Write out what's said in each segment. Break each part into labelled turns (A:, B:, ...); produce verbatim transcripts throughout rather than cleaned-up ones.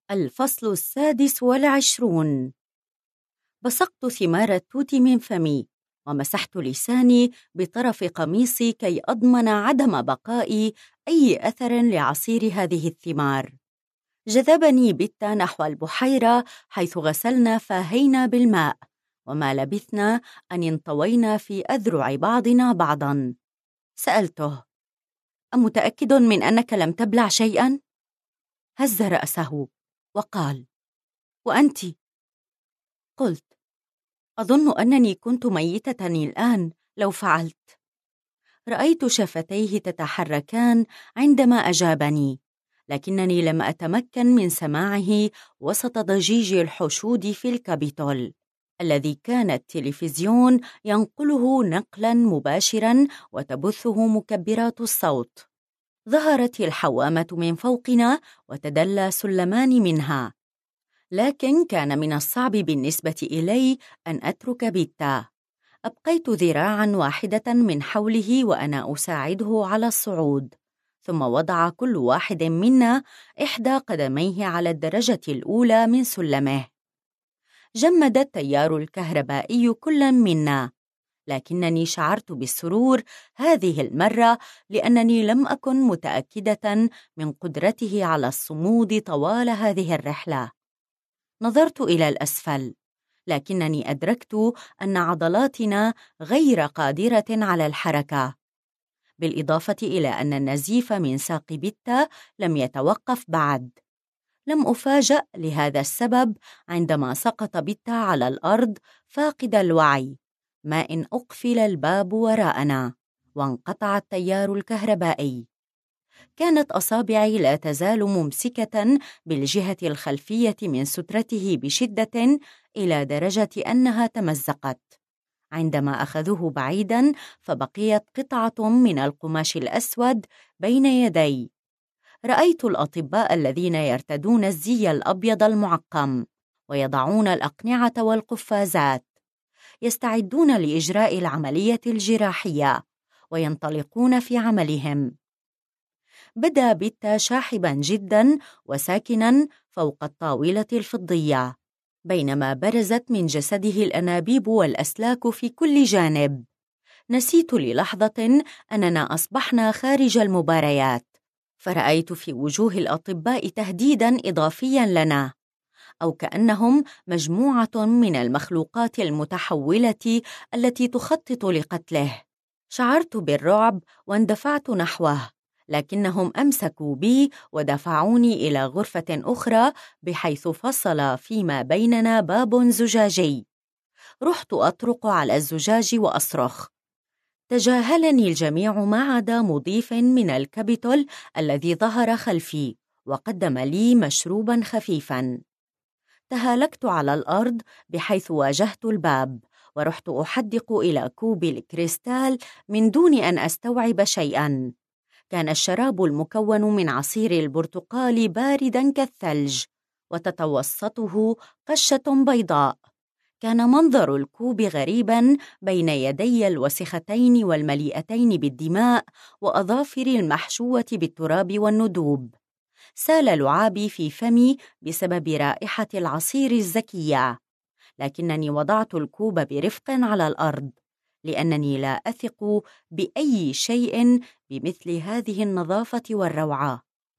A: الفصل السادس والعشرون. بصقت ثمار التوت من فمي، ومسحت لساني بطرف قميصي كي أضمن عدم بقاء أي أثر لعصير هذه الثمار. جذبني بيتا نحو البحيرة حيث غسلنا فاهينا بالماء، وما لبثنا أن انطوينا في أذرع بعضنا بعضا. سألته: أمتأكد من أنك لم تبلع شيئا؟ هز رأسه وقال: وأنت؟ قلت: أظن أنني كنت ميتة الآن لو فعلت. رأيت شفتيه تتحركان عندما أجابني، لكنني لم أتمكن من سماعه وسط ضجيج الحشود في الكابيتول الذي كان التلفزيون ينقله نقلا مباشرا وتبثه مكبرات الصوت. ظهرت الحوامة من فوقنا وتدلى سلمان منها، لكن كان من الصعب بالنسبة إلي أن أترك بيتا. أبقيت ذراعاً واحدة من حوله وأنا أساعده على الصعود، ثم وضع كل واحد منا إحدى قدميه على الدرجة الأولى من سلمه. جمد التيار الكهربائي كل منا، لكنني شعرت بالسرور هذه المرة لأنني لم أكن متأكدة من قدرته على الصمود طوال هذه الرحلة. نظرت إلى الأسفل، لكنني أدركت أن عضلاتنا غير قادرة على الحركة، بالإضافة إلى أن النزيف من ساق بيتا لم يتوقف بعد. لم أفاجأ لهذا السبب عندما سقط بيتا على الأرض فاقد الوعي، ما إن أقفل الباب وراءنا وانقطع التيار الكهربائي. كانت أصابعي لا تزال ممسكة بالجهة الخلفية من سترته بشدة إلى درجة أنها تمزقت. عندما أخذوه بعيداً فبقيت قطعة من القماش الأسود بين يدي. رأيت الأطباء الذين يرتدون الزي الأبيض المعقم ويضعون الأقنعة والقفازات يستعدون لإجراء العملية الجراحية وينطلقون في عملهم. بدأ بيتا شاحباً جداً وساكناً فوق الطاولة الفضية، بينما برزت من جسده الأنابيب والأسلاك في كل جانب. نسيت للحظة أننا أصبحنا خارج المباريات، فرأيت في وجوه الأطباء تهديداً إضافياً لنا، أو كأنهم مجموعة من المخلوقات المتحولة التي تخطط لقتله. شعرت بالرعب واندفعت نحوه، لكنهم أمسكوا بي ودفعوني إلى غرفة أخرى بحيث فصل فيما بيننا باب زجاجي. رحت أطرق على الزجاج وأصرخ. تجاهلني الجميع ما عدا مضيف من الكابيتول الذي ظهر خلفي وقدم لي مشروبا خفيفا. تهالكت على الأرض بحيث واجهت الباب، ورحت أحدق إلى كوب الكريستال من دون أن أستوعب شيئا. كان الشراب المكون من عصير البرتقال بارداً كالثلج، وتتوسطه قشة بيضاء. كان منظر الكوب غريباً بين يدي الوسختين والمليئتين بالدماء وأظافر المحشوة بالتراب والندوب. سال لعابي في فمي بسبب رائحة العصير الزكية، لكنني وضعت الكوب برفق على الأرض، لأنني لا أثق بأي شيء بمثل هذه النظافة والروعة.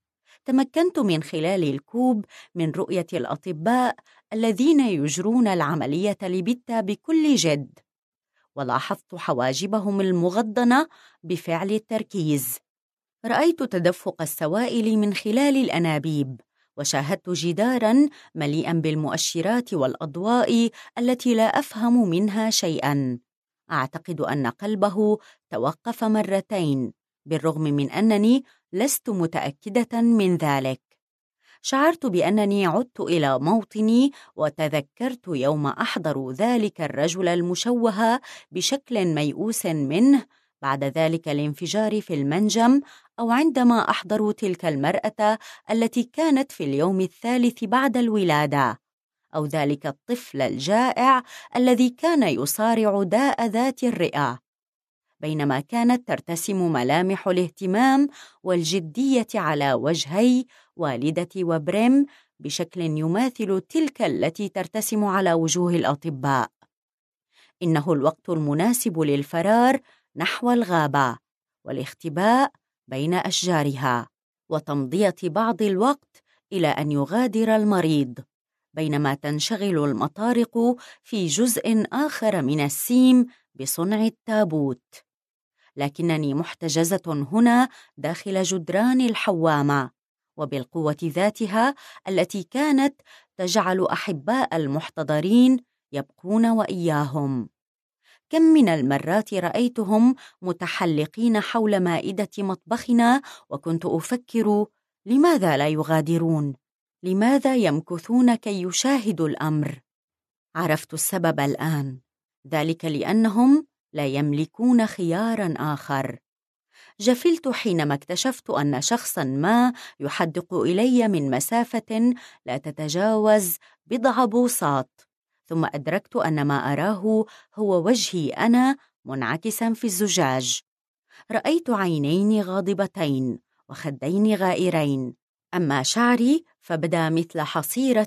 A: تمكنت من خلال الكوب من رؤية الأطباء الذين يجرون العملية لبيتا بكل جد، ولاحظت حواجبهم المغضنة بفعل التركيز. رأيت تدفق السوائل من خلال الأنابيب، وشاهدت جداراً مليئاً بالمؤشرات والأضواء التي لا أفهم منها شيئاً. أعتقد أن قلبه توقف مرتين، بالرغم من أنني لست متأكدة من ذلك. شعرت بأنني عدت إلى موطني، وتذكرت يوم أحضر ذلك الرجل المشوه بشكل ميؤوس منه بعد ذلك الانفجار في المنجم، أو عندما أحضروا تلك المرأة التي كانت في اليوم الثالث بعد الولادة، أو ذلك الطفل الجائع الذي كان يصارع داء ذات الرئة، بينما كانت ترتسم ملامح الاهتمام والجدية على وجهي والدتي وبريم بشكل يماثل تلك التي ترتسم على وجوه الأطباء. إنه الوقت المناسب للفرار نحو الغابة والاختباء بين أشجارها، وتمضية بعض الوقت إلى أن يغادر المريض، بينما تنشغل المطارق في جزء آخر من السيم بصنع التابوت. لكنني محتجزة هنا داخل جدران الحوامة، وبالقوة ذاتها التي كانت تجعل أحباء المحتضرين يبقون وإياهم. كم من المرات رأيتهم متحلقين حول مائدة مطبخنا، وكنت أفكر: لماذا لا يغادرون؟ لماذا يمكثون كي يشاهدوا الأمر؟ عرفت السبب الآن، ذلك لأنهم لا يملكون خياراً آخر. جفلت حينما اكتشفت أن شخصاً ما يحدق إلي من مسافة لا تتجاوز بضع بوصات، ثم أدركت أن ما أراه هو وجهي أنا منعكساً في الزجاج. رأيت عينين غاضبتين وخدين غائرين، أما شعري فبدا مثل حصيرة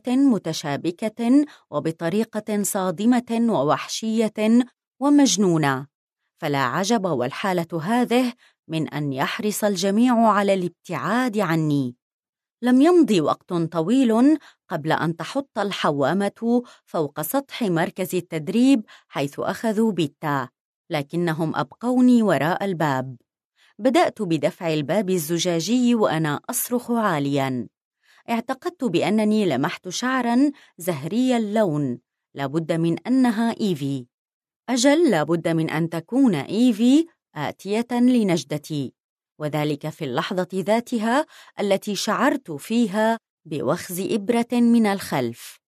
A: متشابكة وبطريقة صادمة ووحشية ومجنونة. فلا عجب والحالة هذه من أن يحرص الجميع على الابتعاد عني. لم يمض وقت طويل قبل أن تحط الحوامة فوق سطح مركز التدريب حيث أخذوا بيتا، لكنهم أبقوني وراء الباب. بدأت بدفع الباب الزجاجي وأنا أصرخ عالياً. اعتقدت بأنني لمحت شعراً زهري اللون، لابد من أنها إيفي. أجل، لابد من أن تكون إيفي آتية لنجدتي، وذلك في اللحظة ذاتها التي شعرت فيها بوخز إبرة من الخلف.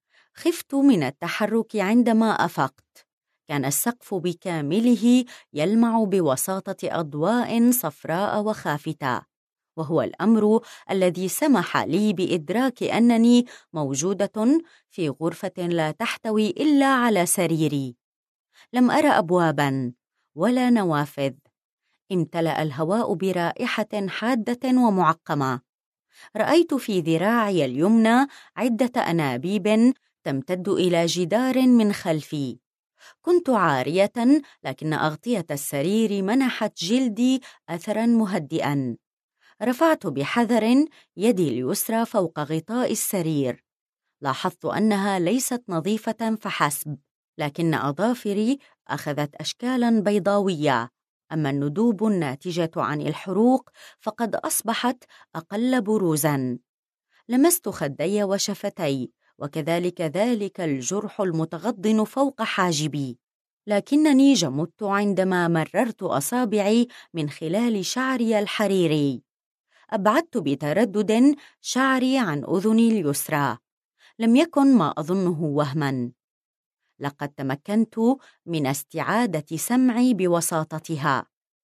A: خفت من التحرك عندما أفقت. كان السقف بكامله يلمع بوساطة أضواء صفراء وخافتة، وهو الأمر الذي سمح لي بإدراك أنني موجودة في غرفة لا تحتوي إلا على سريري. لم أرى أبواباً ولا نوافذ. امتلأ الهواء برائحة حادة ومعقمة. رأيت في ذراعي اليمنى عدة أنابيب تمتد إلى جدار من خلفي. كنت عارية، لكن أغطية السرير منحت جلدي أثراً مهدئاً. رفعت بحذر يدي اليسرى فوق غطاء السرير. لاحظت أنها ليست نظيفة فحسب، لكن أظافري أخذت أشكالاً بيضاوية، أما الندوب الناتجة عن الحروق فقد أصبحت أقل بروزاً. لمست خدي وشفتي، وكذلك ذلك الجرح المتغضن فوق حاجبي، لكنني جمدت عندما مررت أصابعي من خلال شعري الحريري. أبعدت بتردد شعري عن أذني اليسرى. لم يكن ما أظنه وهماً. لقد تمكنت من استعادة سمعي بوساطتها.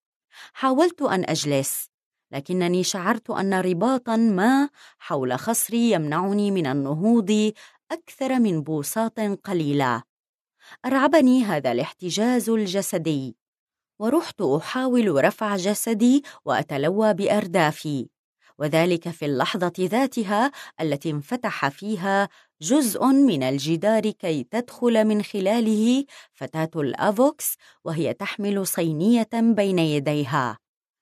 A: حاولت أن أجلس، لكنني شعرت أن رباطاً ما حول خصري يمنعني من النهوض أكثر من بوصات قليلة. أرعبني هذا الاحتجاز الجسدي، ورحت أحاول رفع جسدي وأتلوى بأردافي، وذلك في اللحظة ذاتها التي انفتح فيها جزء من الجدار كي تدخل من خلاله فتاة الأفوكس وهي تحمل صينية بين يديها.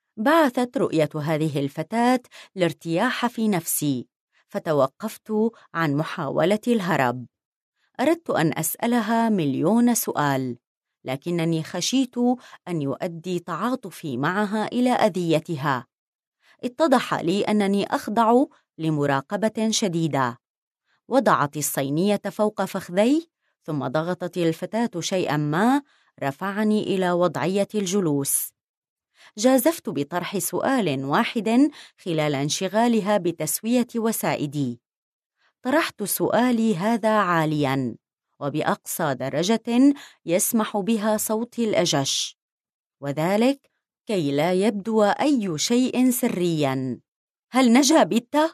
A: بعثت رؤية هذه الفتاة الارتياح في نفسي، فتوقفت عن محاولة الهرب. أردت أن أسألها مليون سؤال، لكنني خشيت أن يؤدي تعاطفي معها إلى أذيتها. اتضح لي أنني أخضع لمراقبة شديدة. وضعت الصينية فوق فخذي، ثم ضغطت الفتاة شيئاً ما رفعني إلى وضعية الجلوس. جازفت بطرح سؤال واحد خلال انشغالها بتسوية وسائدي. طرحت سؤالي هذا عالياً وبأقصى درجة يسمح بها صوتي الأجش، وذلك كي لا يبدو أي شيء سرياً: هل نجا بيتا؟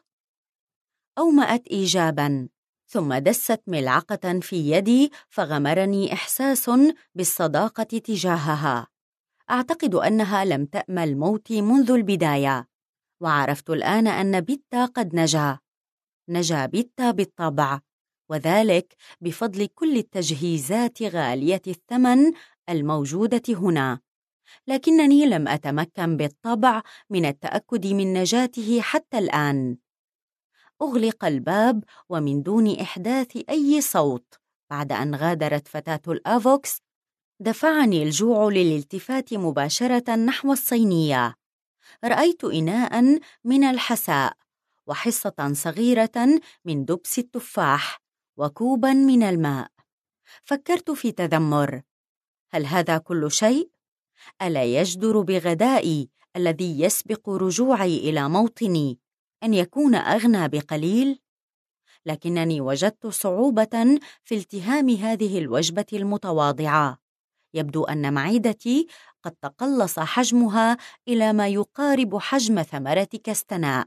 A: أومأت إيجاباً، ثم دست ملعقة في يدي فغمرني إحساس بالصداقة تجاهها. أعتقد أنها لم تأمل موتي منذ البداية، وعرفت الآن أن بيتا قد نجا. نجا بيتا بالطبع، وذلك بفضل كل التجهيزات غالية الثمن الموجودة هنا، لكنني لم أتمكن بالطبع من التأكد من نجاته حتى الآن. أغلق الباب ومن دون إحداث أي صوت بعد أن غادرت فتاة الآفوكس، دفعني الجوع للالتفات مباشرة نحو الصينية. رأيت إناءً من الحساء، وحصة صغيرة من دبس التفاح، وكوباً من الماء. فكرت في تذمر: هل هذا كل شيء؟ ألا يجدر بغدائي الذي يسبق رجوعي إلى موطني أن يكون أغنى بقليل؟ لكنني وجدت صعوبة في التهام هذه الوجبة المتواضعة. يبدو أن معدتي قد تقلص حجمها إلى ما يقارب حجم ثمرة كستناء.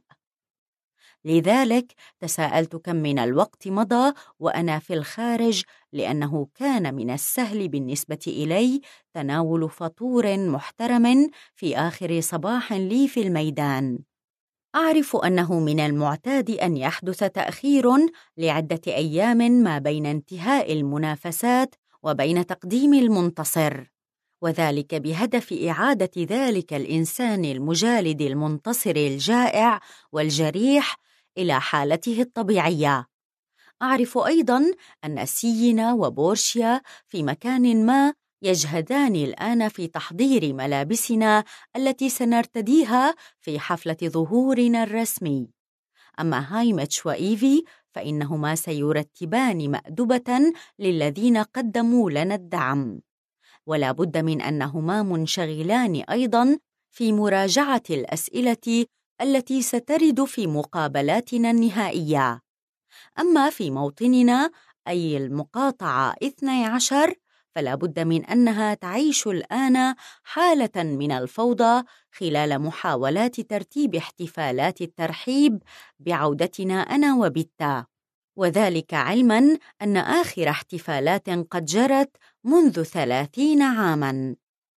A: لذلك تساءلت كم من الوقت مضى وأنا في الخارج، لأنه كان من السهل بالنسبة إلي تناول فطور محترم في آخر صباح لي في الميدان. أعرف أنه من المعتاد أن يحدث تأخير لعدة أيام ما بين انتهاء المنافسات وبين تقديم المنتصر، وذلك بهدف إعادة ذلك الإنسان المجالد المنتصر الجائع والجريح إلى حالته الطبيعية. أعرف أيضاً أن سينا وبورشيا في مكان ما يجهدان الآن في تحضير ملابسنا التي سنرتديها في حفلة ظهورنا الرسمي. أما هايمتش وإيفي فإنهما سيرتبان مأدبة للذين قدموا لنا الدعم، ولا بد من أنهما منشغلان أيضاً في مراجعة الأسئلة التي سترد في مقابلاتنا النهائية. أما في موطننا أي المقاطعة اثني عشر فلا بد من أنها تعيش الآن حالة من الفوضى خلال محاولات ترتيب احتفالات الترحيب بعودتنا أنا وبيتا، وذلك علماً أن آخر احتفالات قد جرت منذ ثلاثين عاماً.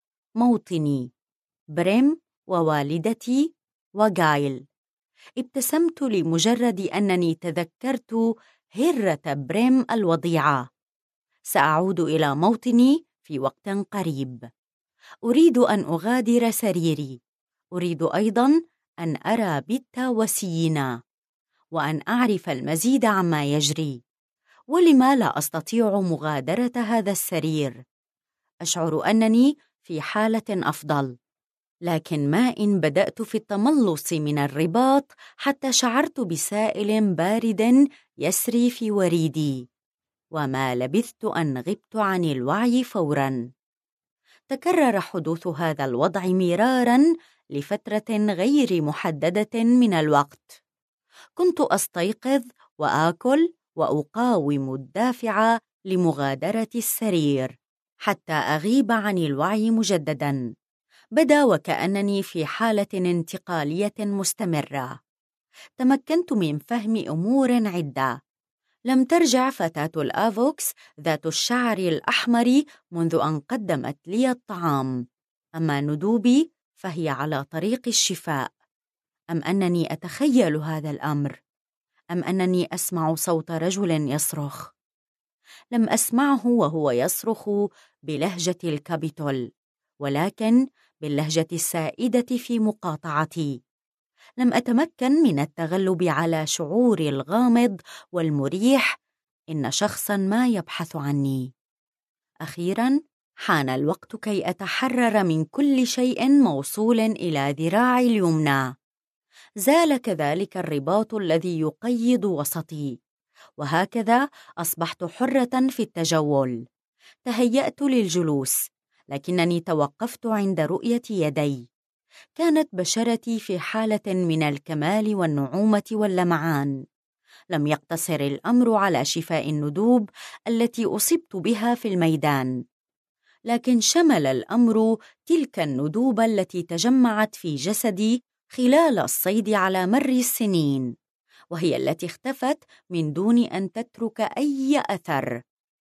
A: موطني، بريم ووالدتي وغايل. ابتسمت لمجرد أنني تذكرت هرة بريم الوضيعة. سأعود إلى موطني في وقت قريب. أريد أن أغادر سريري. أريد أيضاً أن أرى بيتا وسينا، وأن أعرف المزيد عما يجري. ولما لا أستطيع مغادرة هذا السرير؟ أشعر أنني في حالة أفضل، لكن ما إن بدأت في التملص من الرباط حتى شعرت بسائل بارد يسري في وريدي، وما لبثت أن غبت عن الوعي فوراً. تكرر حدوث هذا الوضع مراراً لفترة غير محددة من الوقت. كنت أستيقظ وآكل وأقاوم الدافع لمغادرة السرير حتى أغيب عن الوعي مجدداً. بدا وكأنني في حالة انتقالية مستمرة. تمكنت من فهم أمور عدة. لم ترجع فتاة الآفوكس ذات الشعر الأحمر منذ أن قدمت لي الطعام. أما ندوبي فهي على طريق الشفاء. أم أنني أتخيل هذا الأمر؟ أم أنني أسمع صوت رجل يصرخ؟ لم أسمعه وهو يصرخ بلهجة الكابيتول، ولكن باللهجة السائدة في مقاطعتي. لم أتمكن من التغلب على شعوري الغامض والمريح إن شخصاً ما يبحث عني. أخيراً حان الوقت كي أتحرر من كل شيء موصول إلى ذراعي اليمنى. زال كذلك الرباط الذي يقيد وسطي، وهكذا أصبحت حرة في التجول. تهيأت للجلوس، لكنني توقفت عند رؤية يدي. كانت بشرتي في حالة من الكمال والنعومة واللمعان. لم يقتصر الأمر على شفاء الندوب التي أصبت بها في الميدان، لكن شمل الأمر تلك الندوب التي تجمعت في جسدي خلال الصيد على مر السنين، وهي التي اختفت من دون أن تترك أي أثر.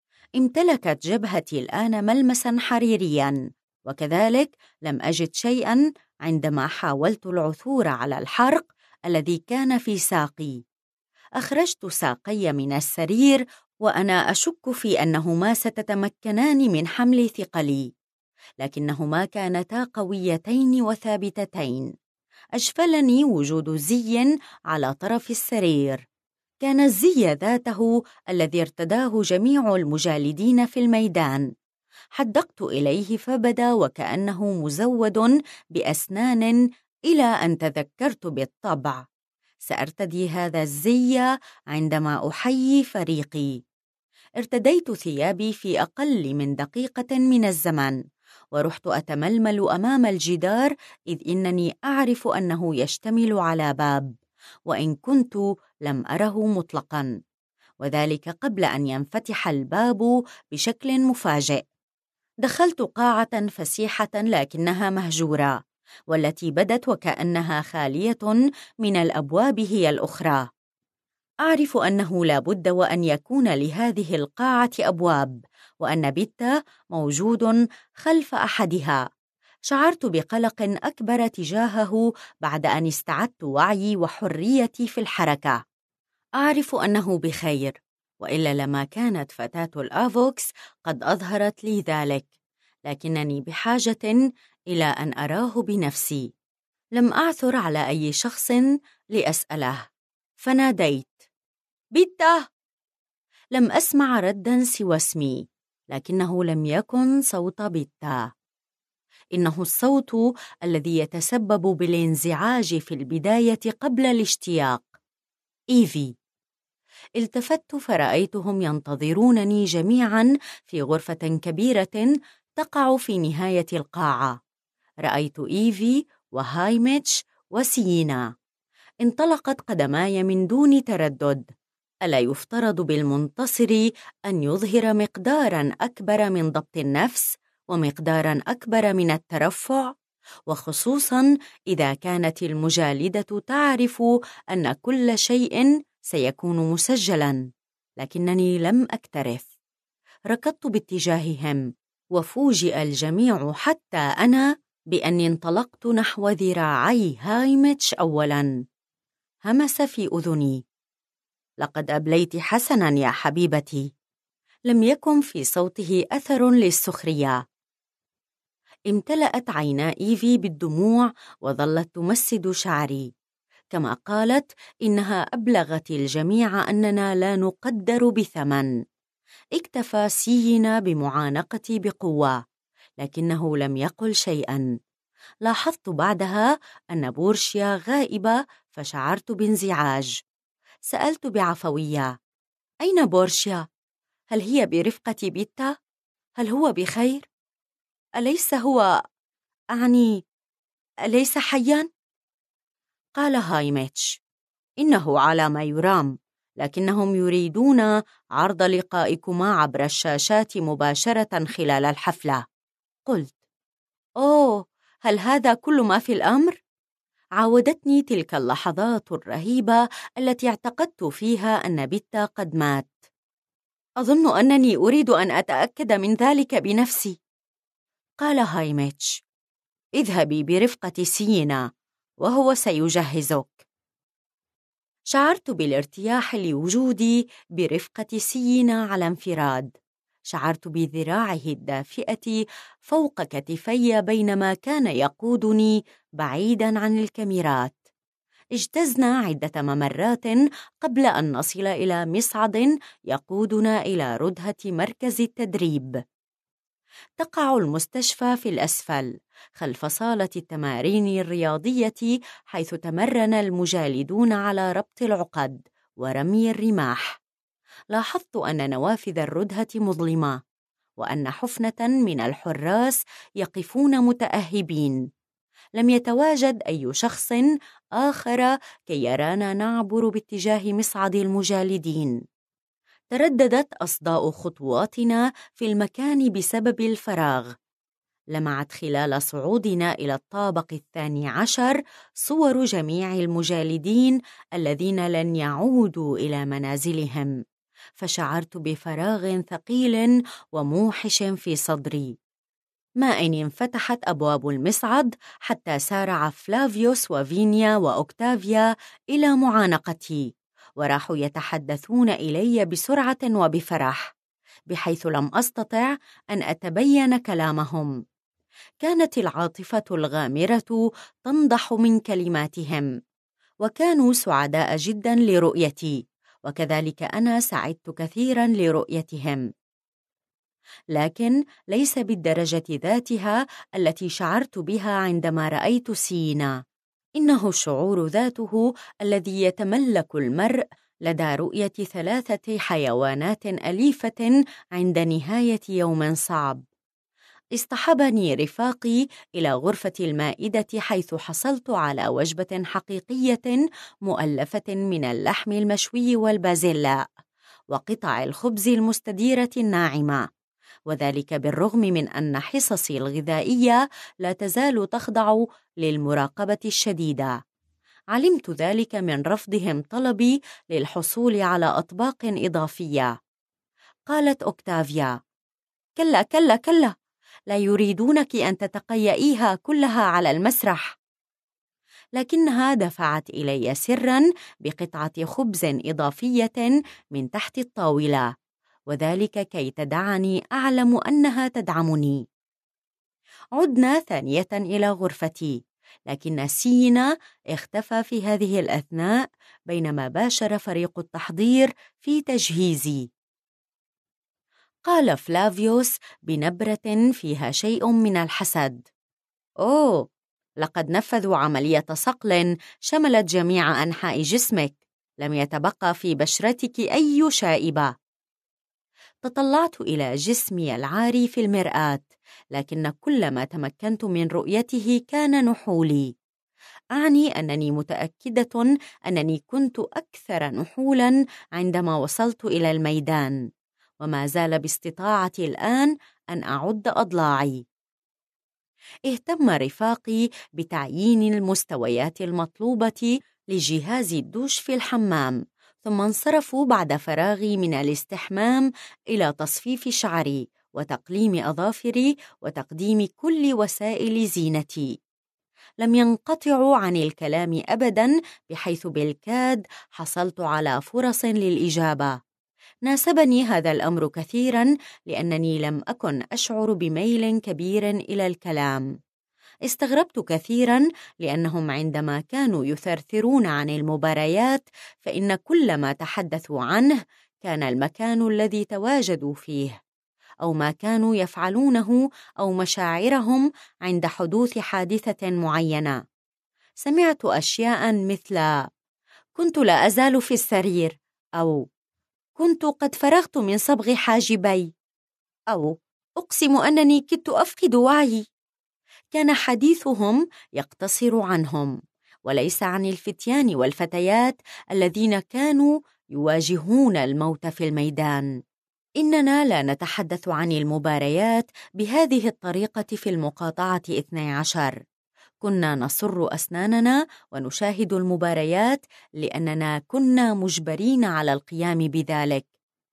A: امتلكت جبهتي الآن ملمساً حريرياً، وكذلك لم أجد شيئاً عندما حاولت العثور على الحرق الذي كان في ساقي. أخرجت ساقي من السرير وأنا أشك في أنهما ستتمكنان من حمل ثقلي، لكنهما كانتا قويتين وثابتتين. أشفلني وجود زي على طرف السرير، كان الزي ذاته الذي ارتداه جميع المجالدين في الميدان. حدقت إليه فبدا وكأنه مزود بأسنان، إلى أن تذكرت بالطبع سأرتدي هذا الزي عندما أحيي فريقي. ارتديت ثيابي في أقل من دقيقة من الزمن، ورحت أتململ أمام الجدار، إذ إنني أعرف أنه يشتمل على باب، وإن كنت لم أره مطلقاً، وذلك قبل أن ينفتح الباب بشكل مفاجئ. دخلت قاعة فسيحة لكنها مهجورة، والتي بدت وكأنها خالية من الأبواب هي الأخرى. أعرف أنه لا بد وأن يكون لهذه القاعة أبواب، وأن بيتا موجود خلف أحدها. شعرت بقلق أكبر تجاهه بعد أن استعدت وعيي وحريتي في الحركة. أعرف أنه بخير، وإلا لما كانت فتاة الآفوكس قد أظهرت لي ذلك، لكنني بحاجة إلى أن أراه بنفسي. لم أعثر على أي شخص لأسأله، فناديت: بيتا! لم أسمع رداً سوى اسمي، لكنه لم يكن صوت بيتا. إنه الصوت الذي يتسبب بالانزعاج في البداية قبل الاشتياق. إيفي. التفت فرأيتهم ينتظرونني جميعاً في غرفة كبيرة تقع في نهاية القاعة. رأيت إيفي وهايميتش وسيينا. انطلقت قدماي من دون تردد. ألا يفترض بالمنتصر أن يظهر مقداراً أكبر من ضبط النفس ومقداراً أكبر من الترفع، وخصوصاً إذا كانت المجالدة تعرف أن كل شيء سيكون مسجلاً؟ لكنني لم أكترث. ركضت باتجاههم، وفوجئ الجميع حتى أنا بأني انطلقت نحو ذراعي هايميتش أولاً. همس في أذني: لقد أبليت حسناً يا حبيبتي. لم يكن في صوته أثر للسخرية. امتلأت عينا إيفي بالدموع وظلت تمسد شعري، كما قالت إنها أبلغت الجميع أننا لا نقدر بثمن. اكتفى سيينا بمعانقتي بقوة، لكنه لم يقل شيئاً. لاحظت بعدها أن بورشيا غائبة، فشعرت بانزعاج. سألت بعفوية: أين بورشيا؟ هل هي برفقة بيتا؟ هل هو بخير؟ أليس هو أعني أليس حياً؟ قال هايميتش: إنه على ما يرام، لكنهم يريدون عرض لقائكما عبر الشاشات مباشرة خلال الحفلة. قلت: أوه، هل هذا كل ما في الأمر؟ عاودتني تلك اللحظات الرهيبة التي اعتقدت فيها أن بيتا قد مات. أظن أنني أريد أن أتأكد من ذلك بنفسي. قال هايميتش: اذهبي برفقة سيينا وهو سيجهزك. شعرت بالارتياح لوجودي برفقة سيينا على انفراد. شعرت بذراعه الدافئة فوق كتفي بينما كان يقودني بعيداً عن الكاميرات. اجتزنا عدة ممرات قبل أن نصل إلى مصعد يقودنا إلى ردهة مركز التدريب. تقع المستشفى في الأسفل خلف صالة التمارين الرياضية، حيث تمرن المجالدون على ربط العقد ورمي الرماح. لاحظت أن نوافذ الردهة مظلمة، وأن حفنة من الحراس يقفون متأهبين. لم يتواجد أي شخص آخر كي يرانا نعبر باتجاه مصعد المجالدين. ترددت أصداء خطواتنا في المكان بسبب الفراغ. لمعت خلال صعودنا إلى الطابق الثاني عشر صور جميع المجالدين الذين لن يعودوا إلى منازلهم، فشعرت بفراغ ثقيل وموحش في صدري. ما إن انفتحت أبواب المصعد حتى سارع فلافيوس وفينيا وأوكتافيا إلى معانقتي، وراحوا يتحدثون إلي بسرعة وبفرح، بحيث لم أستطع أن أتبين كلامهم. كانت العاطفة الغامرة تنضح من كلماتهم، وكانوا سعداء جدا لرؤيتي، وكذلك أنا سعدت كثيرا لرؤيتهم، لكن ليس بالدرجة ذاتها التي شعرت بها عندما رأيت سينا. إنه الشعور ذاته الذي يتملك المرء لدى رؤية ثلاثة حيوانات أليفة عند نهاية يوم صعب. اصطحبني رفاقي إلى غرفة المائدة، حيث حصلت على وجبة حقيقية مؤلفة من اللحم المشوي والبازلاء وقطع الخبز المستديرة الناعمة، وذلك بالرغم من أن حصصي الغذائية لا تزال تخضع للمراقبة الشديدة. علمت ذلك من رفضهم طلبي للحصول على أطباق إضافية. قالت أوكتافيا: كلا كلا كلا، لا يريدونك أن تتقيئيها كلها على المسرح. لكنها دفعت إلي سراً بقطعة خبز إضافية من تحت الطاولة، وذلك كي تدعني أعلم أنها تدعمني. عدنا ثانية إلى غرفتي، لكن سينا اختفى في هذه الأثناء بينما باشر فريق التحضير في تجهيزي. قال فلافيوس بنبرة فيها شيء من الحسد: أوه، لقد نفذوا عملية صقل شملت جميع أنحاء جسمك، لم يتبقى في بشرتك أي شائبة. تطلعت إلى جسمي العاري في المرآة، لكن كل ما تمكنت من رؤيته كان نحولي. أعني أنني متأكدة أنني كنت أكثر نحولاً عندما وصلت إلى الميدان، وما زال باستطاعتي الآن أن أعد أضلاعي. اهتم رفاقي بتعيين المستويات المطلوبة لجهاز الدوش في الحمام، ثم انصرفوا بعد فراغي من الاستحمام إلى تصفيف شعري وتقليم أظافري وتقديم كل وسائل زينتي. لم ينقطعوا عن الكلام أبداً، بحيث بالكاد حصلت على فرص للإجابة. ناسبني هذا الأمر كثيراً، لأنني لم أكن أشعر بميل كبير إلى الكلام. استغربت كثيراً، لأنهم عندما كانوا يثرثرون عن المباريات فإن كل ما تحدثوا عنه كان المكان الذي تواجدوا فيه، أو ما كانوا يفعلونه، أو مشاعرهم عند حدوث حادثة معينة. سمعت أشياء مثل: كنت لا أزال في السرير، أو كنت قد فرغت من صبغ حاجبي، أو أقسم أنني كدت أفقد وعي. كان حديثهم يقتصر عنهم، وليس عن الفتيان والفتيات الذين كانوا يواجهون الموت في الميدان. إننا لا نتحدث عن المباريات بهذه الطريقة في المقاطعة اثني عشر. كنا نصر أسناننا ونشاهد المباريات لأننا كنا مجبرين على القيام بذلك،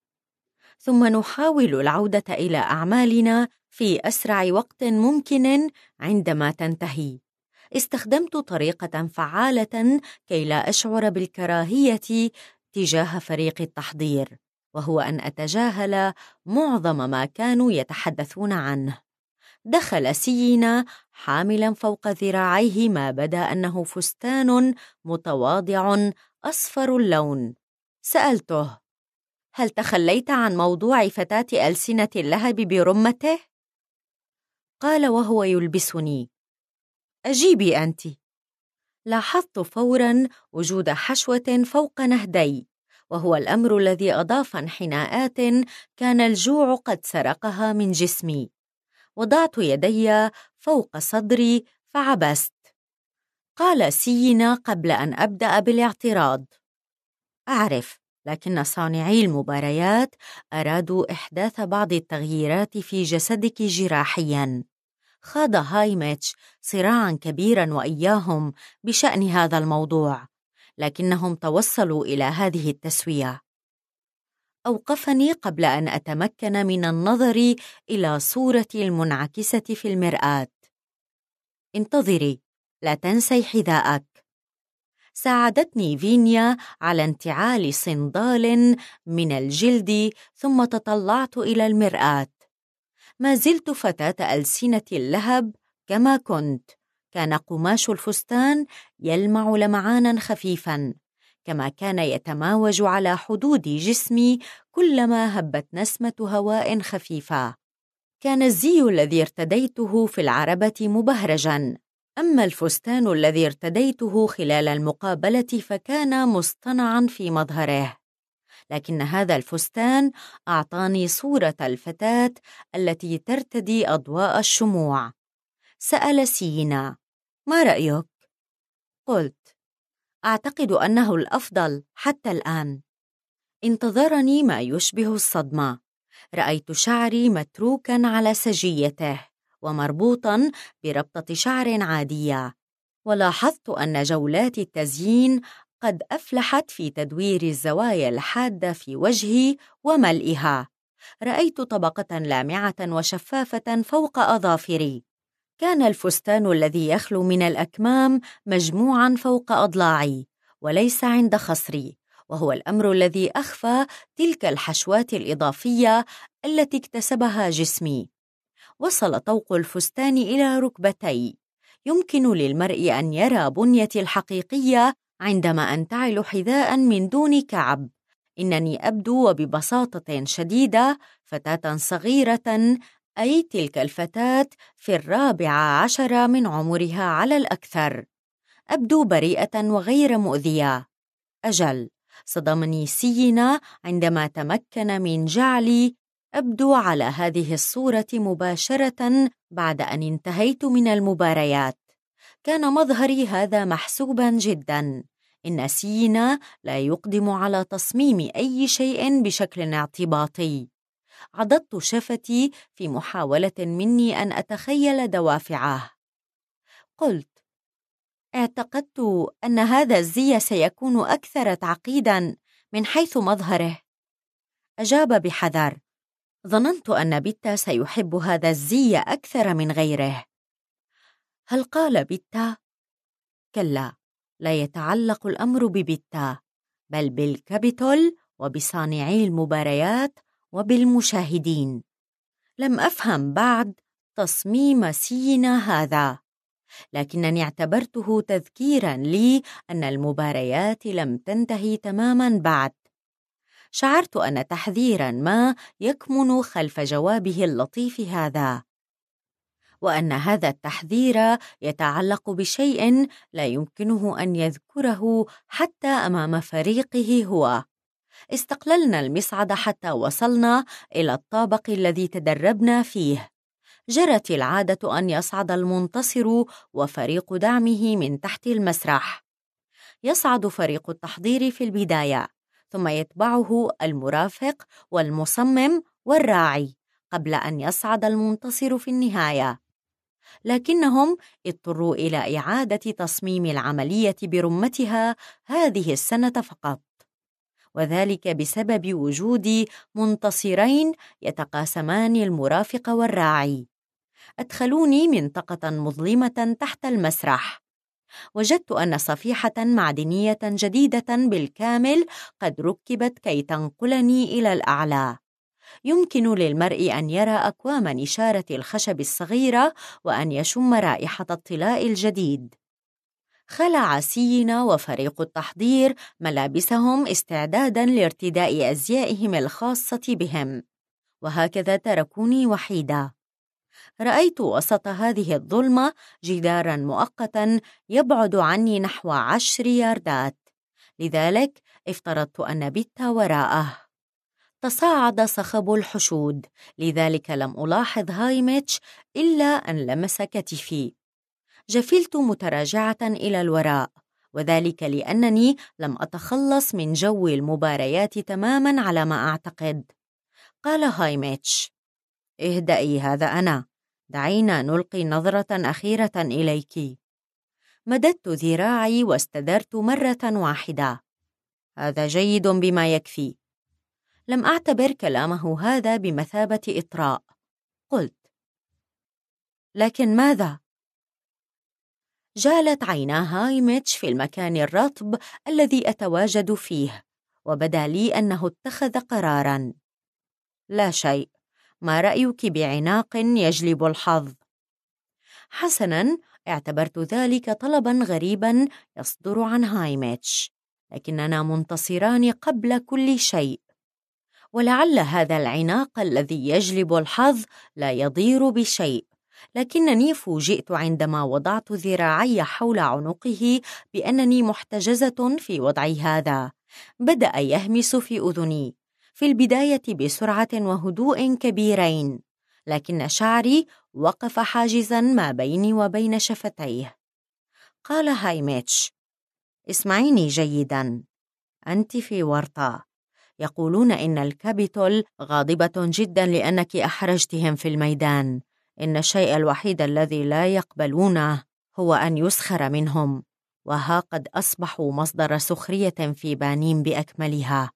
A: ثم نحاول العودة إلى أعمالنا في أسرع وقت ممكن عندما تنتهي. استخدمت طريقة فعالة كي لا أشعر بالكراهية تجاه فريق التحضير، وهو أن أتجاهل معظم ما كانوا يتحدثون عنه. دخل سينا حاملا فوق ذراعيه ما بدا أنه فستان متواضع أصفر اللون. سألته: هل تخليت عن موضوع فتاة ألسنة اللهب برمته؟ قال وهو يلبسني: أجيبي أنت. لاحظت فوراً وجود حشوة فوق نهدي، وهو الأمر الذي أضاف انحناءات كان الجوع قد سرقها من جسمي. وضعت يدي فوق صدري فعبست. قال سينا قبل أن أبدأ بالاعتراض: أعرف، لكن صانعي المباريات أرادوا إحداث بعض التغييرات في جسدك جراحياً. خاض هايميتش صراعاً كبيراً وإياهم بشأن هذا الموضوع، لكنهم توصلوا إلى هذه التسوية. أوقفني قبل أن أتمكن من النظر إلى صورتي المنعكسة في المرآة. انتظري، لا تنسي حذاءك. ساعدتني فينيا على انتعال صندال من الجلد، ثم تطلعت إلى المرآة. ما زلت فتاة ألسنة اللهب كما كنت. كان قماش الفستان يلمع لمعانا خفيفا، كما كان يتماوج على حدود جسمي كلما هبت نسمة هواء خفيفة. كان الزي الذي ارتديته في العربة مبهرجا، أما الفستان الذي ارتديته خلال المقابلة فكان مصطنعا في مظهره. لكن هذا الفستان أعطاني صورة الفتاة التي ترتدي أضواء الشموع. سأل سينا: ما رأيك؟ قلت: أعتقد أنه الأفضل حتى الآن. انتظرني ما يشبه الصدمة. رأيت شعري متروكا على سجيته ومربوطا بربطة شعر عادية، ولاحظت أن جولات التزيين قد أفلحت في تدوير الزوايا الحادة في وجهي وملئها. رأيت طبقة لامعة وشفافة فوق أظافري. كان الفستان الذي يخلو من الأكمام مجموعاً فوق أضلاعي وليس عند خصري، وهو الأمر الذي أخفى تلك الحشوات الإضافية التي اكتسبها جسمي. وصل طوق الفستان إلى ركبتي. يمكن للمرء أن يرى بنيتي الحقيقية عندما أنتعل حذاء من دون كعب. إنني أبدو وببساطة شديدة فتاة صغيرة، أي تلك الفتاة في الرابعة عشر من عمرها على الأكثر. أبدو بريئة وغير مؤذية. أجل، صدمني سينا عندما تمكن من جعلي أبدو على هذه الصورة مباشرة بعد أن انتهيت من المباريات. كان مظهري هذا محسوبا جدا. إن سينا لا يقدم على تصميم أي شيء بشكل اعتباطي. عضدت شفتي في محاولة مني أن أتخيل دوافعه. قلت: اعتقدت أن هذا الزي سيكون أكثر تعقيداً من حيث مظهره. أجاب بحذر: ظننت أن بيتا سيحب هذا الزي أكثر من غيره. هل قال بيتا؟ كلا، لا يتعلق الأمر ببيتا، بل بالكابيتول وبصانعي المباريات وبالمشاهدين. لم أفهم بعد تصميم سينا هذا، لكنني اعتبرته تذكيراً لي أن المباريات لم تنتهي تماماً بعد. شعرت أن تحذيراً ما يكمن خلف جوابه اللطيف هذا، وأن هذا التحذير يتعلق بشيء لا يمكنه أن يذكره حتى أمام فريقه هو. استقللنا المصعد حتى وصلنا إلى الطابق الذي تدربنا فيه. جرت العادة أن يصعد المنتصر وفريق دعمه من تحت المسرح. يصعد فريق التحضير في البداية، ثم يتبعه المرافق والمصمم والراعي، قبل أن يصعد المنتصر في النهاية. لكنهم اضطروا إلى إعادة تصميم العملية برمتها هذه السنة فقط، وذلك بسبب وجود منتصرين يتقاسمان المرافق والراعي. أدخلوني منطقة مظلمة تحت المسرح. وجدت أن صفيحة معدنية جديدة بالكامل قد ركبت كي تنقلني إلى الأعلى. يمكن للمرء أن يرى أكوام نشارة الخشب الصغيرة وأن يشم رائحة الطلاء الجديد. خلع سينا وفريق التحضير ملابسهم استعداداً لارتداء أزيائهم الخاصة بهم، وهكذا تركوني وحيدة. رأيت وسط هذه الظلمة جداراً مؤقتاً يبعد عني نحو عشر ياردات، لذلك افترضت أن بيتا وراءه. تصاعد صخب الحشود، لذلك لم ألاحظ هايميتش إلا أن لمس كتفي. جفلت متراجعة إلى الوراء، وذلك لأنني لم أتخلص من جو المباريات تماماً على ما أعتقد. قال هايميتش: اهدئي، هذا أنا، دعينا نلقي نظرة أخيرة إليك. مددت ذراعي واستدرت مرة واحدة. هذا جيد بما يكفي. لم أعتبر كلامه هذا بمثابة إطراء. قلت: لكن ماذا؟ جالت عينا هايميتش في المكان الرطب الذي أتواجد فيه، وبدا لي أنه اتخذ قراراً. لا شيء، ما رأيك بعناق يجلب الحظ؟ حسناً، اعتبرت ذلك طلباً غريباً يصدر عن هايميتش، لكننا منتصران قبل كل شيء. ولعل هذا العناق الذي يجلب الحظ لا يضير بشيء، لكنني فوجئت عندما وضعت ذراعي حول عنقه بأنني محتجزة في وضعي هذا. بدأ يهمس في أذني، في البداية بسرعة وهدوء كبيرين، لكن شعري وقف حاجزا ما بيني وبين شفتيه. قال هايميتش: اسمعيني جيدا، أنت في ورطة. يقولون إن الكابيتول غاضبة جدا لأنك أحرجتهم في الميدان. إن الشيء الوحيد الذي لا يقبلونه هو أن يسخر منهم، وها قد أصبحوا مصدر سخرية في بانين بأكملها.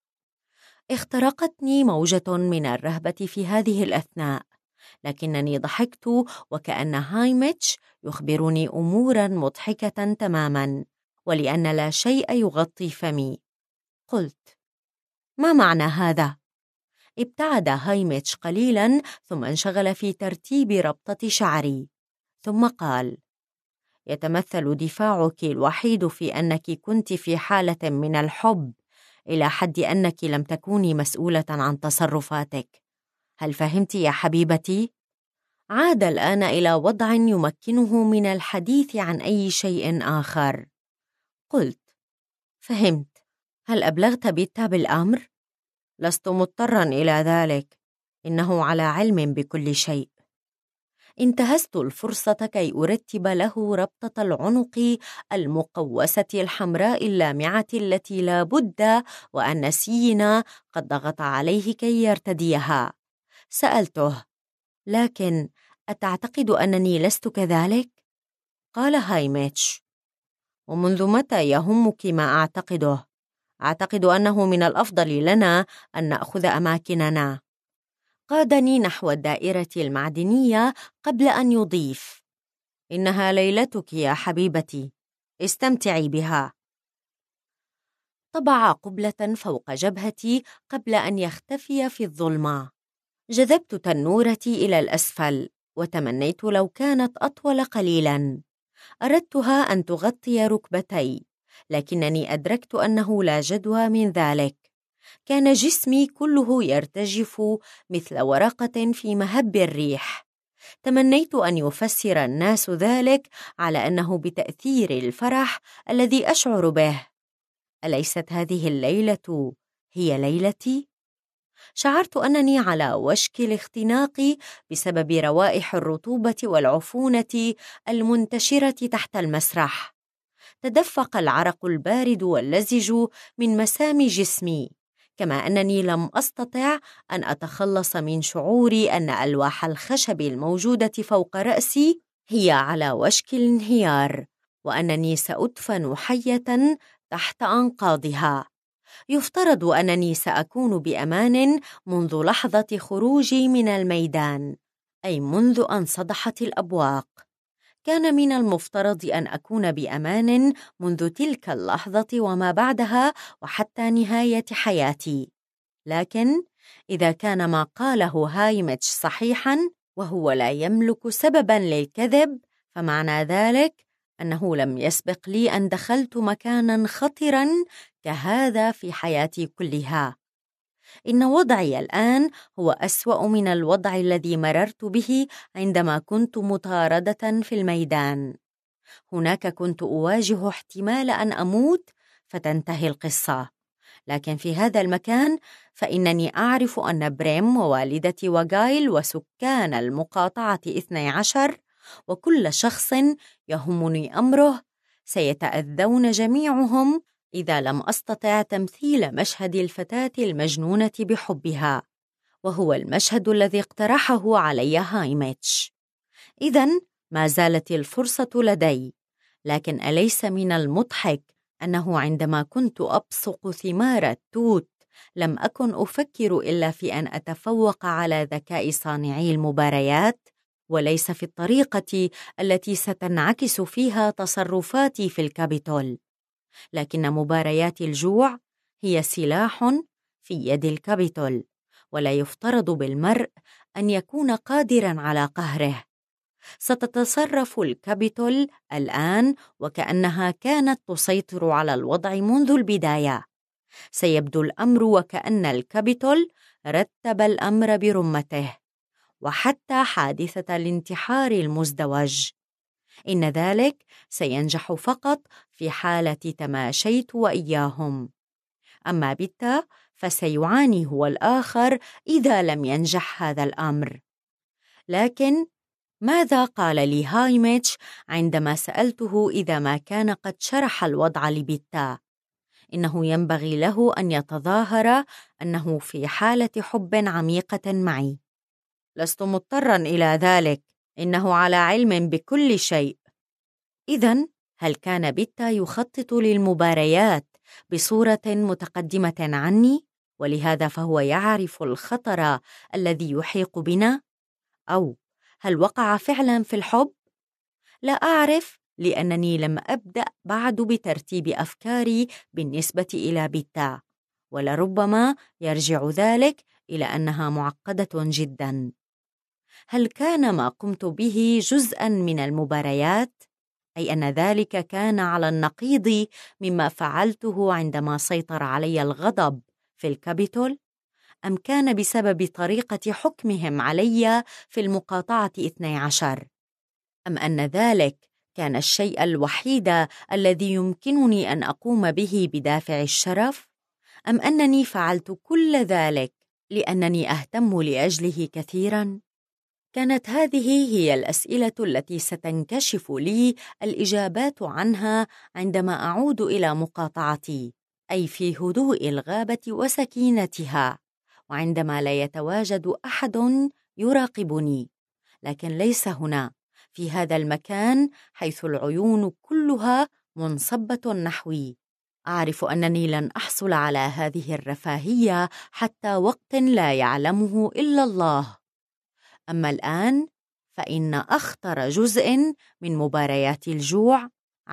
A: اخترقتني موجة من الرهبة في هذه الأثناء، لكنني ضحكت وكأن هايميتش يخبرني أمورا مضحكة تماما، ولأن لا شيء يغطي فمي. قلت: ما معنى هذا؟ ابتعد هايميتش قليلا ثم انشغل في ترتيب ربطة شعري، ثم قال: يتمثل دفاعك الوحيد في أنك كنت في حالة من الحب، إلى حد أنك لم تكوني مسؤولة عن تصرفاتك. هل فهمت يا حبيبتي؟ عاد الآن إلى وضع يمكنه من الحديث عن أي شيء آخر. قلت: فهمت. هل أبلغت بيتا بالأمر؟ لست مضطرا إلى ذلك، إنه على علم بكل شيء. انتهزت الفرصة كي أرتب له ربطة العنق المقوسة الحمراء اللامعة التي لا بد وأن سينا قد ضغط عليه كي يرتديها. سألته: لكن أتعتقد أنني لست كذلك؟ قال هايميتش: ومنذ متى يهمك ما أعتقده؟ أعتقد أنه من الأفضل لنا أن نأخذ أماكننا. قادني نحو الدائرة المعدنية قبل أن يضيف: إنها ليلتك يا حبيبتي، استمتعي بها. طبع قبلة فوق جبهتي قبل أن يختفي في الظلمة. جذبت تنورتي إلى الأسفل وتمنيت لو كانت أطول قليلاً. أردتها أن تغطي ركبتي، لكنني أدركت أنه لا جدوى من ذلك. كان جسمي كله يرتجف مثل ورقة في مهب الريح. تمنيت أن يفسر الناس ذلك على أنه بتأثير الفرح الذي أشعر به. أليست هذه الليلة هي ليلتي؟ شعرت أنني على وشك الاختناق بسبب روائح الرطوبة والعفونة المنتشرة تحت المسرح. تدفق العرق البارد واللزج من مسام جسمي، كما أنني لم أستطع أن أتخلص من شعوري أن ألواح الخشب الموجودة فوق رأسي هي على وشك الانهيار، وأنني سأدفن حية تحت أنقاضها. يفترض أنني سأكون بأمان منذ لحظة خروجي من الميدان، أي منذ أن صدحت الأبواق. كان من المفترض أن أكون بأمان منذ تلك اللحظة وما بعدها وحتى نهاية حياتي. لكن إذا كان ما قاله هايميتش صحيحاً، وهو لا يملك سبباً للكذب، فمعنى ذلك أنه لم يسبق لي أن دخلت مكاناً خطراً كهذا في حياتي كلها. إن وضعي الآن هو أسوأ من الوضع الذي مررت به عندما كنت مطاردة في الميدان. هناك كنت أواجه احتمال أن أموت فتنتهي القصة، لكن في هذا المكان فإنني أعرف أن بريم ووالدتي وغايل وسكان المقاطعة اثني عشر وكل شخص يهمني أمره سيتأذون جميعهم إذا لم أستطع تمثيل مشهد الفتاة المجنونة بحبها، وهو المشهد الذي اقترحه علي هايميتش. إذن ما زالت الفرصة لدي، لكن أليس من المضحك أنه عندما كنت أبصق ثمار التوت لم أكن أفكر إلا في أن أتفوق على ذكاء صانعي المباريات، وليس في الطريقة التي ستنعكس فيها تصرفاتي في الكابيتول، لكن مباريات الجوع هي سلاح في يد الكابيتول، ولا يفترض بالمرء أن يكون قادراً على قهره. ستتصرف الكابيتول الآن وكأنها كانت تسيطر على الوضع منذ البداية. سيبدو الأمر وكأن الكابيتول رتب الأمر برمته، وحتى حادثة الانتحار المزدوج. إن ذلك سينجح فقط في حالة تماشيت وإياهم. أما بيتا فسيعاني هو الآخر إذا لم ينجح هذا الأمر. لكن ماذا قال لي هايميتش عندما سألته إذا ما كان قد شرح الوضع لبيتا؟ إنه ينبغي له أن يتظاهر أنه في حالة حب عميقة معي. لست مضطراً إلى ذلك، إنه على علم بكل شيء. إذن هل كان بيتا يخطط للمباريات بصورة متقدمة عني، ولهذا فهو يعرف الخطر الذي يحيق بنا؟ أو هل وقع فعلاً في الحب؟ لا أعرف، لأنني لم أبدأ بعد بترتيب أفكاري بالنسبة إلى بيتا، ولربما يرجع ذلك إلى أنها معقدة جداً. هل كان ما قمت به جزءاً من المباريات؟ أي أن ذلك كان على النقيض مما فعلته عندما سيطر علي الغضب في الكابيتول؟ أم كان بسبب طريقة حكمهم علي في المقاطعة اثني عشر؟ أم أن ذلك كان الشيء الوحيد الذي يمكنني أن أقوم به بدافع الشرف؟ أم أنني فعلت كل ذلك لأنني أهتم لأجله كثيراً؟ كانت هذه هي الأسئلة التي ستنكشف لي الإجابات عنها عندما أعود إلى مقاطعتي، أي في هدوء الغابة وسكينتها، وعندما لا يتواجد أحد يراقبني. لكن ليس هنا، في هذا المكان حيث العيون كلها منصبة نحوي. أعرف أنني لن أحصل على هذه الرفاهية حتى وقت لا يعلمه إلا الله. أما الآن فإن أخطر جزء من مباريات الجوع